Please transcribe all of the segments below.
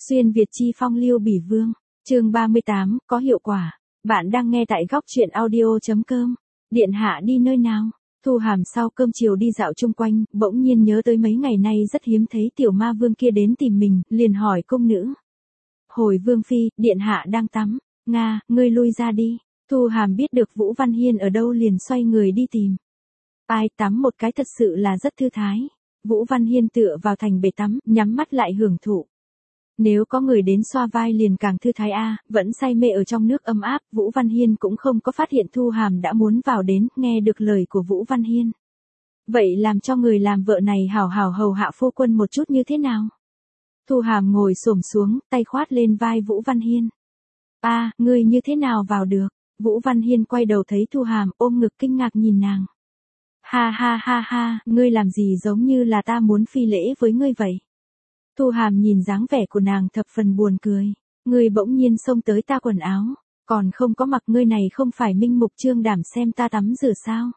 Xuyên Việt chi phong lưu bỉ vương. Chương 38, có hiệu quả. Bạn đang nghe tại góc truyện audio.com. Điện hạ đi nơi nào? Thu Hàm sau cơm chiều đi dạo chung quanh, bỗng nhiên nhớ tới mấy ngày nay rất hiếm thấy tiểu ma vương kia đến tìm mình, liền hỏi cung nữ. Hồi vương phi, điện hạ đang tắm. Nga, ngươi lui ra đi. Thu Hàm biết được Vũ Văn Hiên ở đâu liền xoay người đi tìm. Ai tắm một cái thật sự là rất thư thái. Vũ Văn Hiên tựa vào thành bể tắm, nhắm mắt lại hưởng thụ. Nếu có người đến xoa vai liền càng thư thái vẫn say mê ở trong nước ấm áp, Vũ Văn Hiên cũng không có phát hiện Thu Hàm đã muốn vào đến, nghe được lời của Vũ Văn Hiên. Vậy làm cho người làm vợ này hảo hảo hầu hạ phu quân một chút như thế nào? Thu Hàm ngồi xổm xuống, tay khoát lên vai Vũ Văn Hiên. Ngươi như thế nào vào được? Vũ Văn Hiên quay đầu thấy Thu Hàm ôm ngực kinh ngạc nhìn nàng. Ha, ngươi làm gì giống như là ta muốn phi lễ với ngươi vậy? Thu Hàm nhìn dáng vẻ của nàng thập phần buồn cười. Ngươi bỗng nhiên xông tới ta quần áo, còn không có mặc, ngươi này không phải minh mục trương đảm xem ta tắm rửa sao?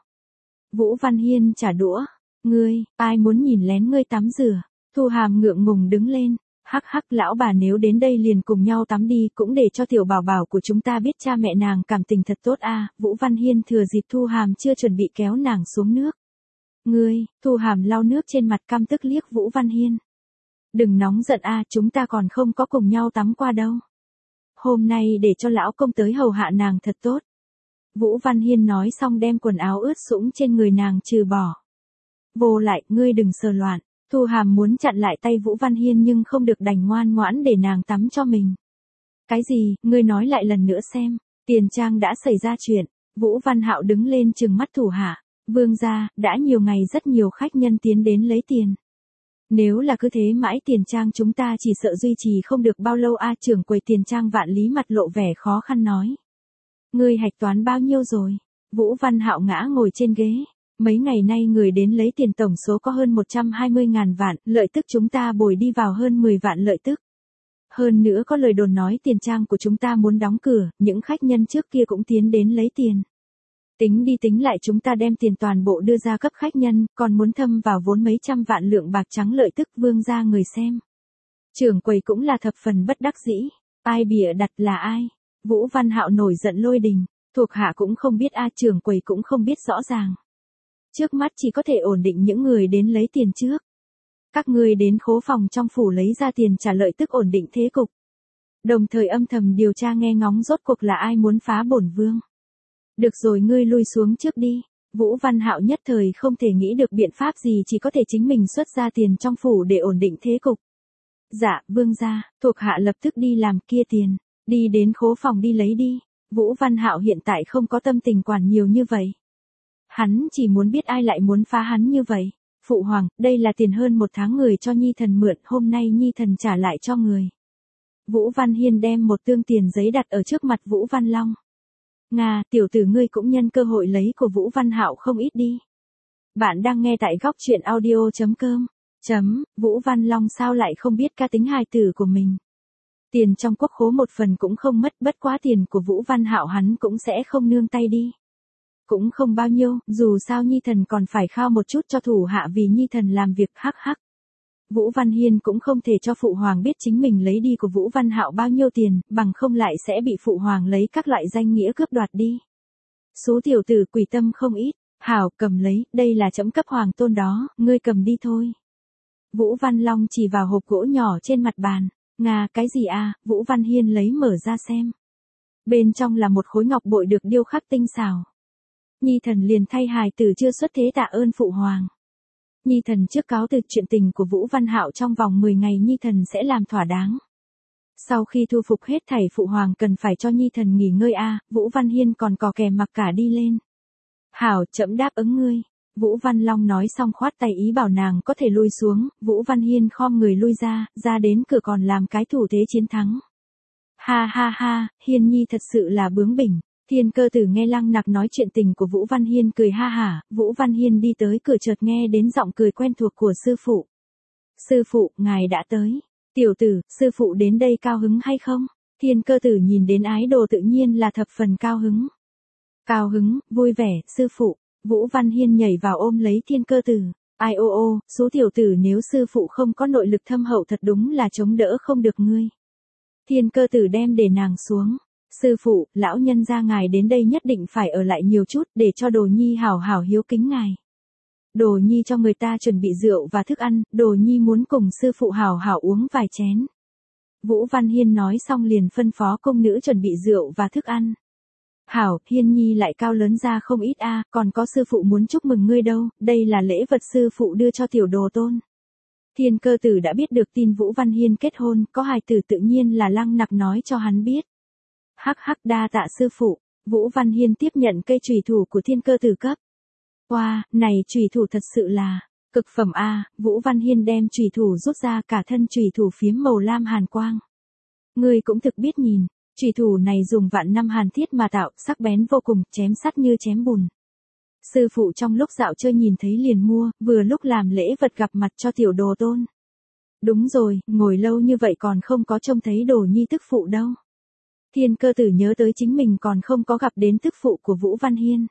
Vũ Văn Hiên trả đũa. Ngươi, ai muốn nhìn lén ngươi tắm rửa? Thu Hàm ngượng ngùng đứng lên. Hắc, lão bà nếu đến đây liền cùng nhau tắm đi, cũng để cho tiểu bảo bảo của chúng ta biết cha mẹ nàng cảm tình thật tốt Vũ Văn Hiên thừa dịp Thu Hàm chưa chuẩn bị kéo nàng xuống nước. Ngươi, Thu Hàm lau nước trên mặt căm tức liếc Vũ Văn Hiên. Đừng nóng giận chúng ta còn không có cùng nhau tắm qua đâu. Hôm nay để cho lão công tới hầu hạ nàng thật tốt. Vũ Văn Hiên nói xong đem quần áo ướt sũng trên người nàng trừ bỏ. Vô lại, ngươi đừng sờ loạn. Thu Hàm muốn chặn lại tay Vũ Văn Hiên nhưng không được, đành ngoan ngoãn để nàng tắm cho mình. Cái gì, ngươi nói lại lần nữa xem. Tiền trang đã xảy ra chuyện. Vũ Văn Hạo đứng lên trừng mắt thủ hạ. Vương gia, đã nhiều ngày rất nhiều khách nhân tiến đến lấy tiền. Nếu là cứ thế mãi tiền trang chúng ta chỉ sợ duy trì không được bao lâu trưởng quầy tiền trang Vạn Lý mặt lộ vẻ khó khăn nói. Ngươi hạch toán bao nhiêu rồi? Vũ Văn Hạo ngã ngồi trên ghế. Mấy ngày nay người đến lấy tiền tổng số có hơn 120.000 vạn, lợi tức chúng ta bồi đi vào hơn 10 vạn lợi tức. Hơn nữa có lời đồn nói tiền trang của chúng ta muốn đóng cửa, những khách nhân trước kia cũng tiến đến lấy tiền. Tính đi tính lại chúng ta đem tiền toàn bộ đưa ra cấp khách nhân, còn muốn thâm vào vốn mấy trăm vạn lượng bạc trắng lợi tức. Vương gia người xem. Trưởng quầy cũng là thập phần bất đắc dĩ. Ai bịa đặt là ai? Vũ Văn Hạo nổi giận lôi đình. Thuộc hạ cũng không biết trưởng quầy cũng không biết rõ ràng. Trước mắt chỉ có thể ổn định những người đến lấy tiền trước. Các ngươi đến khố phòng trong phủ lấy ra tiền trả lợi tức ổn định thế cục. Đồng thời âm thầm điều tra nghe ngóng rốt cuộc là ai muốn phá bổn vương. Được rồi, ngươi lui xuống trước đi. Vũ Văn Hạo nhất thời không thể nghĩ được biện pháp gì, chỉ có thể chính mình xuất ra tiền trong phủ để ổn định thế cục. Dạ, vương gia, thuộc hạ lập tức đi làm, kia tiền. Đi đến khố phòng đi lấy đi. Vũ Văn Hạo hiện tại không có tâm tình quản nhiều như vậy. Hắn chỉ muốn biết ai lại muốn phá hắn như vậy. Phụ hoàng, đây là tiền hơn một tháng người cho Nhi thần mượn, hôm nay Nhi thần trả lại cho người. Vũ Văn Hiên đem một tương tiền giấy đặt ở trước mặt Vũ Văn Long. Nga, tiểu tử ngươi cũng nhân cơ hội lấy của Vũ Văn Hạo không ít đi. Bạn đang nghe tại góc truyện audio.com. Vũ Văn Long sao lại không biết cá tính hài tử của mình. Tiền trong quốc khố một phần cũng không mất, bất quá tiền của Vũ Văn Hạo hắn cũng sẽ không nương tay đi. Cũng không bao nhiêu, dù sao Nhi thần còn phải khao một chút cho thủ hạ vì Nhi thần làm việc. Hắc. Vũ Văn Hiên cũng không thể cho phụ hoàng biết chính mình lấy đi của Vũ Văn Hạo bao nhiêu tiền, bằng không lại sẽ bị phụ hoàng lấy các loại danh nghĩa cướp đoạt đi. Số tiểu tử quỷ tâm không ít. Hảo, cầm lấy, đây là trẫm cấp hoàng tôn đó, ngươi cầm đi thôi. Vũ Văn Long chỉ vào hộp gỗ nhỏ trên mặt bàn. Nga, cái gì Vũ Văn Hiên lấy mở ra xem. Bên trong là một khối ngọc bội được điêu khắc tinh xảo. Nhi thần liền thay hài tử chưa xuất thế tạ ơn phụ hoàng. Nhi thần trước cáo từ chuyện tình của Vũ Văn Hạo trong vòng 10 ngày Nhi thần sẽ làm thỏa đáng. Sau khi thu phục hết thảy phụ hoàng cần phải cho Nhi thần nghỉ ngơi Vũ Văn Hiên còn cò kè mặc cả đi lên. Hảo, trẫm đáp ứng ngươi. Vũ Văn Long nói xong khoát tay ý bảo nàng có thể lui xuống, Vũ Văn Hiên khom người lui ra đến cửa còn làm cái thủ thế chiến thắng. Ha, Hiên Nhi thật sự là bướng bỉnh. Thiên Cơ Tử nghe Lăng Nặc nói chuyện tình của Vũ Văn Hiên cười ha hả, Vũ Văn Hiên đi tới cửa chợt nghe đến giọng cười quen thuộc của sư phụ. Sư phụ, ngài đã tới. Tiểu tử, sư phụ đến đây cao hứng hay không? Thiên Cơ Tử nhìn đến ái đồ tự nhiên là thập phần cao hứng. Cao hứng, vui vẻ, sư phụ. Vũ Văn Hiên nhảy vào ôm lấy Thiên Cơ Tử. Ai ô ô, số tiểu tử nếu sư phụ không có nội lực thâm hậu thật đúng là chống đỡ không được ngươi. Thiên Cơ Tử đem để nàng xuống. Sư phụ, lão nhân gia ngài đến đây nhất định phải ở lại nhiều chút để cho Đồ Nhi hảo hảo hiếu kính ngài. Đồ Nhi cho người ta chuẩn bị rượu và thức ăn, Đồ Nhi muốn cùng sư phụ hảo hảo uống vài chén. Vũ Văn Hiên nói xong liền phân phó công nữ chuẩn bị rượu và thức ăn. Hảo, Hiên Nhi lại cao lớn ra không ít còn có sư phụ muốn chúc mừng ngươi đâu, đây là lễ vật sư phụ đưa cho tiểu đồ tôn. Thiên Cơ Tử đã biết được tin Vũ Văn Hiên kết hôn, có hài tử tự nhiên là Lăng Nặc nói cho hắn biết. Hắc hắc, đa tạ sư phụ. Vũ Văn Hiên tiếp nhận cây chùy thủ của Thiên Cơ Tử cấp. Wow, này chùy thủ thật sự là cực phẩm Vũ Văn Hiên đem chùy thủ rút ra, cả thân chùy thủ phiếm màu lam hàn quang. Ngươi cũng thực biết nhìn, chùy thủ này dùng vạn năm hàn thiết mà tạo, sắc bén vô cùng, chém sắt như chém bùn. Sư phụ trong lúc dạo chơi nhìn thấy liền mua, vừa lúc làm lễ vật gặp mặt cho tiểu đồ tôn. Đúng rồi, ngồi lâu như vậy còn không có trông thấy Đồ Nhi tức phụ đâu. Thiên Cơ Tử nhớ tới chính mình còn không có gặp đến tức phụ của Vũ Văn Hiên.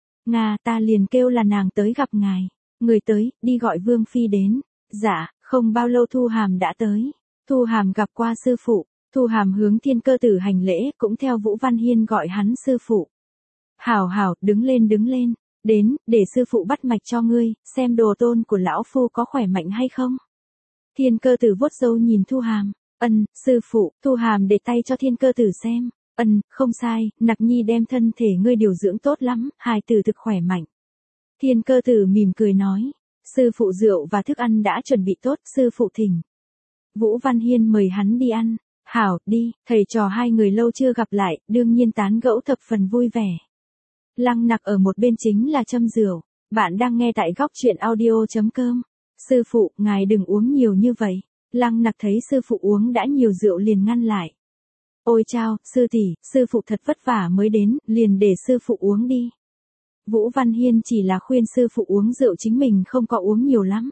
Ta liền kêu là nàng tới gặp ngài. Người tới, đi gọi Vương Phi đến. Dạ, không bao lâu Thu Hàm đã tới. Thu Hàm gặp qua sư phụ. Thu Hàm hướng Thiên Cơ Tử hành lễ, cũng theo Vũ Văn Hiên gọi hắn sư phụ. Hảo hảo, đứng lên. Đến, để sư phụ bắt mạch cho ngươi, xem đồ tôn của lão phu có khỏe mạnh hay không. Thiên Cơ Tử vuốt râu nhìn Thu Hàm. Sư phụ. Thu Hàm để tay cho Thiên Cơ Tử xem. Không sai, Nặc Nhi đem thân thể ngươi điều dưỡng tốt lắm, hài tử thực khỏe mạnh. Thiên Cơ Tử mỉm cười nói. Sư phụ rượu và thức ăn đã chuẩn bị tốt, sư phụ thỉnh. Vũ Văn Hiên mời hắn đi ăn. Hảo, đi, thầy trò hai người lâu chưa gặp lại, đương nhiên tán gẫu thập phần vui vẻ. Lăng Nặc ở một bên chính là châm rượu. Bạn đang nghe tại góc truyện audio.com. Sư phụ, ngài đừng uống nhiều như vậy. Lăng Nặc thấy sư phụ uống đã nhiều rượu liền ngăn lại. Ôi chao, sư tỷ, sư phụ thật vất vả mới đến, liền để sư phụ uống đi. Vũ Văn Hiên chỉ là khuyên sư phụ uống rượu, chính mình không có uống nhiều lắm.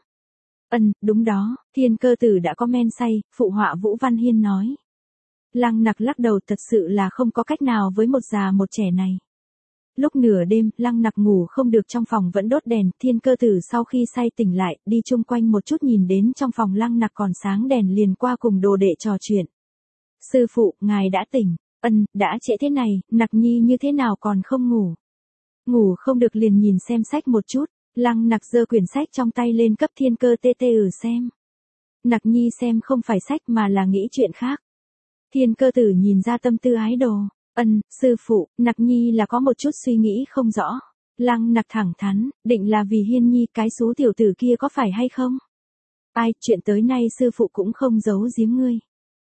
Đúng đó, Thiên Cơ Tử đã có men say, phụ họa Vũ Văn Hiên nói. Lăng Nặc lắc đầu, thật sự là không có cách nào với một già một trẻ này. Lúc nửa đêm, Lăng Nặc ngủ không được, trong phòng vẫn đốt đèn, Thiên Cơ Tử sau khi say tỉnh lại, đi chung quanh một chút nhìn đến trong phòng Lăng Nặc còn sáng đèn liền qua cùng đồ đệ trò chuyện. Sư phụ, ngài đã tỉnh. Đã trễ thế này, Nặc Nhi như thế nào còn không ngủ. Ngủ không được liền nhìn xem sách một chút. Lăng Nặc giơ quyển sách trong tay lên cấp Thiên Cơ Tử xem. Nặc Nhi xem không phải sách mà là nghĩ chuyện khác. Thiên Cơ Tử nhìn ra tâm tư ái đồ. Sư phụ, Nặc Nhi là có một chút suy nghĩ không rõ. Lăng Nặc thẳng thắn, định là vì Hiên Nhi cái xú tiểu tử kia có phải hay không? Ai, chuyện tới nay sư phụ cũng không giấu giếm ngươi.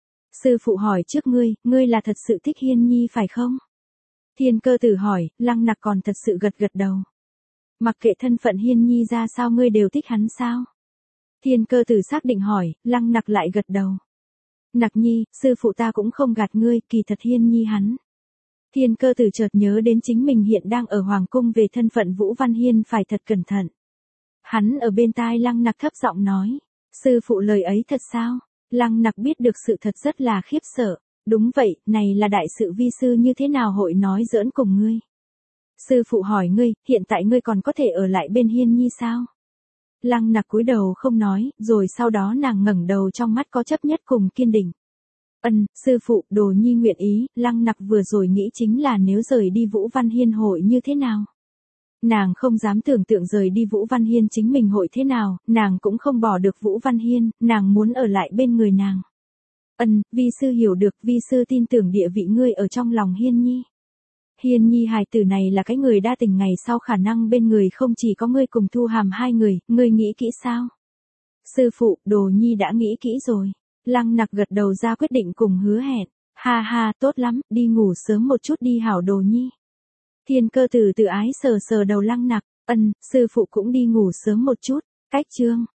Sư phụ hỏi trước ngươi là thật sự thích Hiên Nhi phải không? Thiên Cơ Tử hỏi, Lăng Nặc còn thật sự gật đầu. Mặc kệ thân phận Hiên Nhi ra sao ngươi đều thích hắn sao? Thiên Cơ Tử xác định hỏi, Lăng Nặc lại gật đầu. Nặc Nhi, sư phụ ta cũng không gạt ngươi, kỳ thật Hiên Nhi hắn. Thiên Cơ Tử chợt nhớ đến chính mình hiện đang ở Hoàng Cung, về thân phận Vũ Văn Hiên phải thật cẩn thận. Hắn ở bên tai Lăng Nặc thấp giọng nói, sư phụ lời ấy thật sao? Lăng Nặc biết được sự thật rất là khiếp sợ. Đúng vậy, này là đại sự, vi sư như thế nào hội nói giỡn cùng ngươi. Sư phụ hỏi ngươi, hiện tại ngươi còn có thể ở lại bên Hiên Nhi sao? Lăng Nặc cúi đầu không nói, rồi sau đó nàng ngẩng đầu, trong mắt có chấp nhất cùng kiên định. Sư phụ, Đồ Nhi nguyện ý. Lăng Nặc vừa rồi nghĩ chính là nếu rời đi Vũ Văn Hiên hội như thế nào. Nàng không dám tưởng tượng rời đi Vũ Văn Hiên chính mình hội thế nào, nàng cũng không bỏ được Vũ Văn Hiên, nàng muốn ở lại bên người nàng. Vi sư hiểu được, vi sư tin tưởng địa vị ngươi ở trong lòng Hiên Nhi. Hiên Nhi hài tử này là cái người đa tình, ngày sau khả năng bên người không chỉ có ngươi cùng Thu Hàm hai người, ngươi nghĩ kỹ sao? Sư phụ, Đồ Nhi đã nghĩ kỹ rồi. Lăng Nặc gật đầu ra quyết định cùng hứa hẹn. Ha ha, tốt lắm, đi ngủ sớm một chút đi hảo Đồ Nhi. Thiên Cơ Tử tự ái sờ sờ đầu Lăng Nặc. Sư phụ cũng đi ngủ sớm một chút. Cách chương.